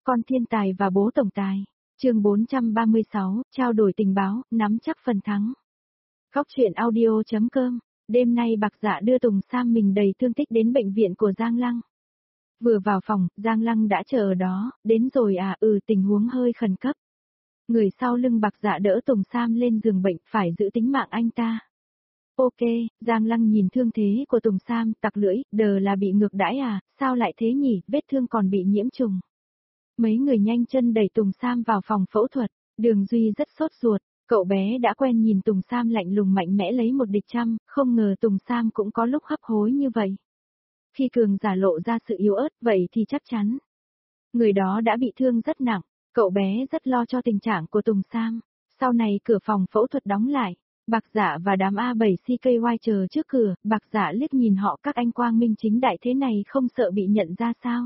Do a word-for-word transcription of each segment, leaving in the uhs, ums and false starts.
Con thiên tài và bố tổng tài. Chương bốn trăm ba mươi sáu, trao đổi tình báo, nắm chắc phần thắng. Góc truyện audio chấm com. Đêm nay Bạc Dạ đưa Tùng Sam mình đầy thương tích đến bệnh viện của Giang Lăng. Vừa vào phòng, Giang Lăng đã chờ ở đó, đến rồi à, ừ tình huống hơi khẩn cấp. Người sau lưng Bạc Dạ đỡ Tùng Sam lên giường bệnh, phải giữ tính mạng anh ta. Ok, Giang Lăng nhìn thương thế của Tùng Sam, tặc lưỡi, đờ là bị ngược đãi à, sao lại thế nhỉ, vết thương còn bị nhiễm trùng. Mấy người nhanh chân đẩy Tùng Sam vào phòng phẫu thuật, Đường Duy rất sốt ruột, cậu bé đã quen nhìn Tùng Sam lạnh lùng mạnh mẽ lấy một địch trăm, không ngờ Tùng Sam cũng có lúc hấp hối như vậy. Khi cường giả lộ ra sự yếu ớt vậy thì chắc chắn. Người đó đã bị thương rất nặng, cậu bé rất lo cho tình trạng của Tùng Sam. Sau này cửa phòng phẫu thuật đóng lại, Bạc Dạ và đám A bảy C K Y chờ trước cửa, Bạc Dạ liếc nhìn họ, các anh quang minh chính đại thế này không sợ bị nhận ra sao?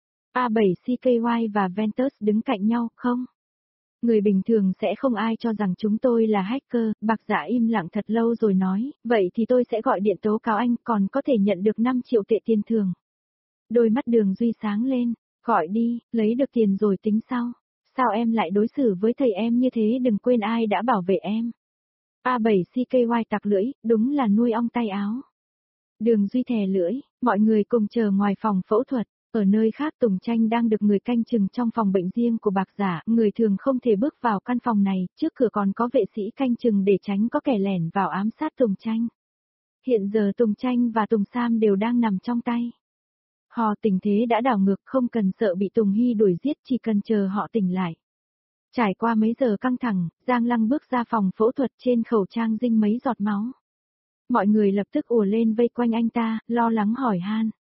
A bảy C K Y và Ventus đứng cạnh nhau, không? Người bình thường sẽ không ai cho rằng chúng tôi là hacker, Bạc Dạ im lặng thật lâu rồi nói, vậy thì tôi sẽ gọi điện tố cáo anh, còn có thể nhận được năm triệu tệ tiền thưởng. Đôi mắt Đường Duy sáng lên, gọi đi, lấy được tiền rồi tính sau. Sao em lại đối xử với thầy em như thế, đừng quên ai đã bảo vệ em. A bảy C K Y tặc lưỡi, đúng là nuôi ong tay áo. Đường Duy thè lưỡi, mọi người cùng chờ ngoài phòng phẫu thuật. Ở nơi khác Tùng Tranh đang được người canh chừng trong phòng bệnh riêng của Bạc Dạ, người thường không thể bước vào căn phòng này, trước cửa còn có vệ sĩ canh chừng để tránh có kẻ lẻn vào ám sát Tùng Tranh. Hiện giờ Tùng Tranh và Tùng Sam đều đang nằm trong tay. Họ tình thế đã đảo ngược, không cần sợ bị Tùng Hy đuổi giết, chỉ cần chờ họ tỉnh lại. Trải qua mấy giờ căng thẳng, Giang Lăng bước ra phòng phẫu thuật, trên khẩu trang dinh mấy giọt máu. Mọi người lập tức ùa lên vây quanh anh ta, lo lắng hỏi han.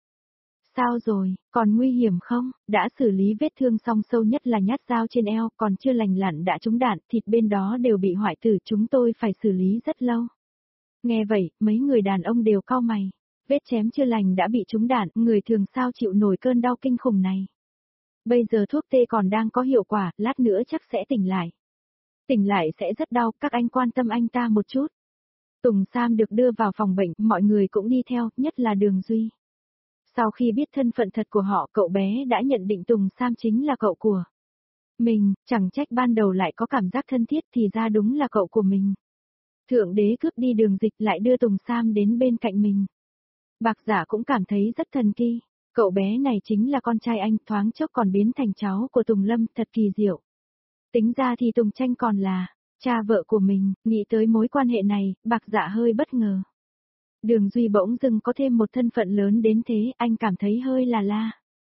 Sao rồi, còn nguy hiểm không? Đã xử lý vết thương xong, sâu nhất là nhát dao trên eo, còn chưa lành lặn đã trúng đạn, thịt bên đó đều bị hoại tử, chúng tôi phải xử lý rất lâu. Nghe vậy, mấy người đàn ông đều cau mày. Vết chém chưa lành đã bị trúng đạn, người thường sao chịu nổi cơn đau kinh khủng này. Bây giờ thuốc tê còn đang có hiệu quả, lát nữa chắc sẽ tỉnh lại. Tỉnh lại sẽ rất đau, các anh quan tâm anh ta một chút. Tùng Sam được đưa vào phòng bệnh, mọi người cũng đi theo, nhất là Đường Duy. Sau khi biết thân phận thật của họ, cậu bé đã nhận định Tùng Sam chính là cậu của mình, chẳng trách ban đầu lại có cảm giác thân thiết, thì ra đúng là cậu của mình. Thượng đế cướp đi Đường Dịch lại đưa Tùng Sam đến bên cạnh mình. Bạc Dạ cũng cảm thấy rất thần kỳ, cậu bé này chính là con trai anh, thoáng chốc còn biến thành cháu của Tùng Lâm, thật kỳ diệu. Tính ra thì Tùng Tranh còn là cha vợ của mình, nghĩ tới mối quan hệ này, Bạc Dạ hơi bất ngờ. Đường Duy bỗng dưng có thêm một thân phận lớn đến thế, anh cảm thấy hơi là la.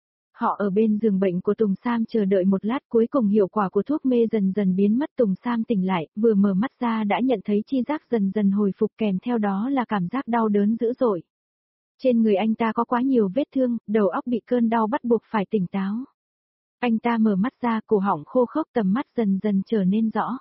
Họ ở bên giường bệnh của Tùng Sam chờ đợi một lát, cuối cùng hiệu quả của thuốc mê dần dần biến mất. Tùng Sam tỉnh lại, vừa mở mắt ra đã nhận thấy chi giác dần dần hồi phục, kèm theo đó là cảm giác đau đớn dữ dội. Trên người anh ta có quá nhiều vết thương, đầu óc bị cơn đau bắt buộc phải tỉnh táo. Anh ta mở mắt ra, cổ họng khô khốc, tầm mắt dần dần trở nên rõ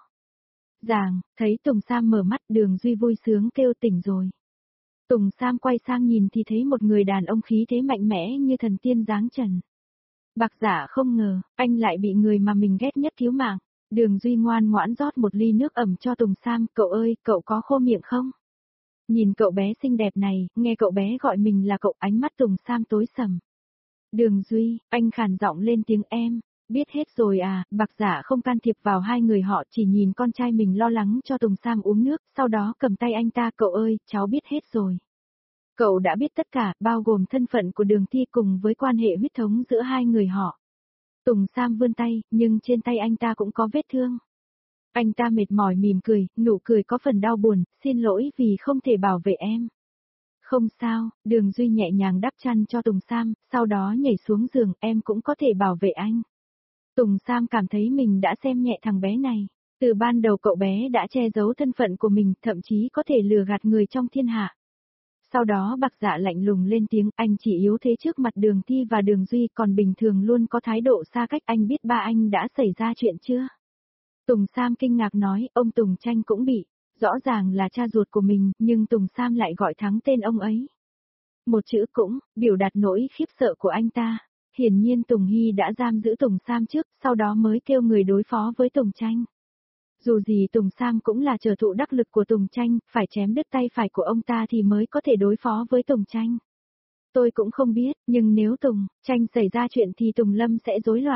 ràng, thấy Tùng Sam mở mắt, Đường Duy vui sướng kêu tỉnh rồi. Tùng Sam quay sang nhìn thì thấy một người đàn ông khí thế mạnh mẽ như thần tiên giáng trần. Bạc Dạ không ngờ, anh lại bị người mà mình ghét nhất cứu mạng. Đường Duy ngoan ngoãn rót một ly nước ẩm cho Tùng Sam, cậu ơi, cậu có khô miệng không? Nhìn cậu bé xinh đẹp này, nghe cậu bé gọi mình là cậu, ánh mắt Tùng Sam tối sầm. Đường Duy, anh khàn giọng lên tiếng em, biết hết rồi à, Bạc Dạ không can thiệp vào hai người họ, chỉ nhìn con trai mình lo lắng cho Tùng Sam uống nước, sau đó cầm tay anh ta, cậu ơi, cháu biết hết rồi. Cậu đã biết tất cả, bao gồm thân phận của Đường Thi cùng với quan hệ huyết thống giữa hai người họ. Tùng Sam vươn tay, nhưng trên tay anh ta cũng có vết thương. Anh ta mệt mỏi mỉm cười, nụ cười có phần đau buồn, xin lỗi vì không thể bảo vệ em. Không sao, Đường Duy nhẹ nhàng đắp chăn cho Tùng Sam, sau đó nhảy xuống giường, em cũng có thể bảo vệ anh. Tùng Sam cảm thấy mình đã xem nhẹ thằng bé này. Từ ban đầu cậu bé đã che giấu thân phận của mình, thậm chí có thể lừa gạt người trong thiên hạ. Sau đó Bạc Dạ lạnh lùng lên tiếng, anh chỉ yếu thế trước mặt Đường Thi và Đường Duy, còn bình thường luôn có thái độ xa cách, anh biết ba anh đã xảy ra chuyện chưa? Tùng Sam kinh ngạc nói, ông Tùng Tranh cũng bị, rõ ràng là cha ruột của mình, nhưng Tùng Sam lại gọi thẳng tên ông ấy. Một chữ cũng, biểu đạt nỗi khiếp sợ của anh ta. Hiển nhiên Tùng Hy đã giam giữ Tùng Sam trước, sau đó mới kêu người đối phó với Tùng Tranh. Dù gì Tùng Sam cũng là trợ thủ đắc lực của Tùng Tranh, phải chém đứt tay phải của ông ta thì mới có thể đối phó với Tùng Tranh. Tôi cũng không biết, nhưng nếu Tùng Tranh xảy ra chuyện thì Tùng Lâm sẽ rối loạn.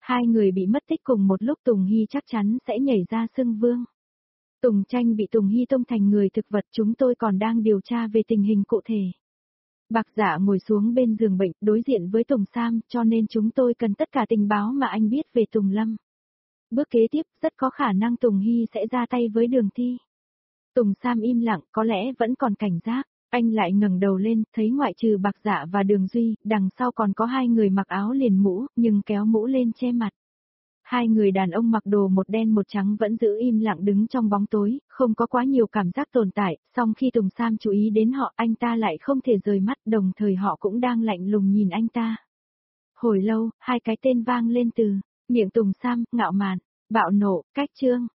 Hai người bị mất tích cùng một lúc Tùng Hy chắc chắn sẽ nhảy ra xưng vương. Tùng Tranh bị Tùng Hy tông thành người thực vật, chúng tôi còn đang điều tra về tình hình cụ thể. Bạc Dạ ngồi xuống bên giường bệnh, đối diện với Tùng Sam, cho nên chúng tôi cần tất cả tình báo mà anh biết về Tùng Lâm. Bước kế tiếp, rất có khả năng Tùng Hy sẽ ra tay với Đường Thi. Tùng Sam im lặng, có lẽ vẫn còn cảnh giác. Anh lại ngẩng đầu lên, thấy ngoại trừ Bạc Dạ và Đường Duy, đằng sau còn có hai người mặc áo liền mũ, nhưng kéo mũ lên che mặt. Hai người đàn ông mặc đồ một đen một trắng vẫn giữ im lặng đứng trong bóng tối, không có quá nhiều cảm giác tồn tại, song khi Tùng Sam chú ý đến họ, anh ta lại không thể rời mắt, đồng thời họ cũng đang lạnh lùng nhìn anh ta. Hồi lâu, hai cái tên vang lên từ miệng Tùng Sam, ngạo mạn, bạo nộ, cách trương.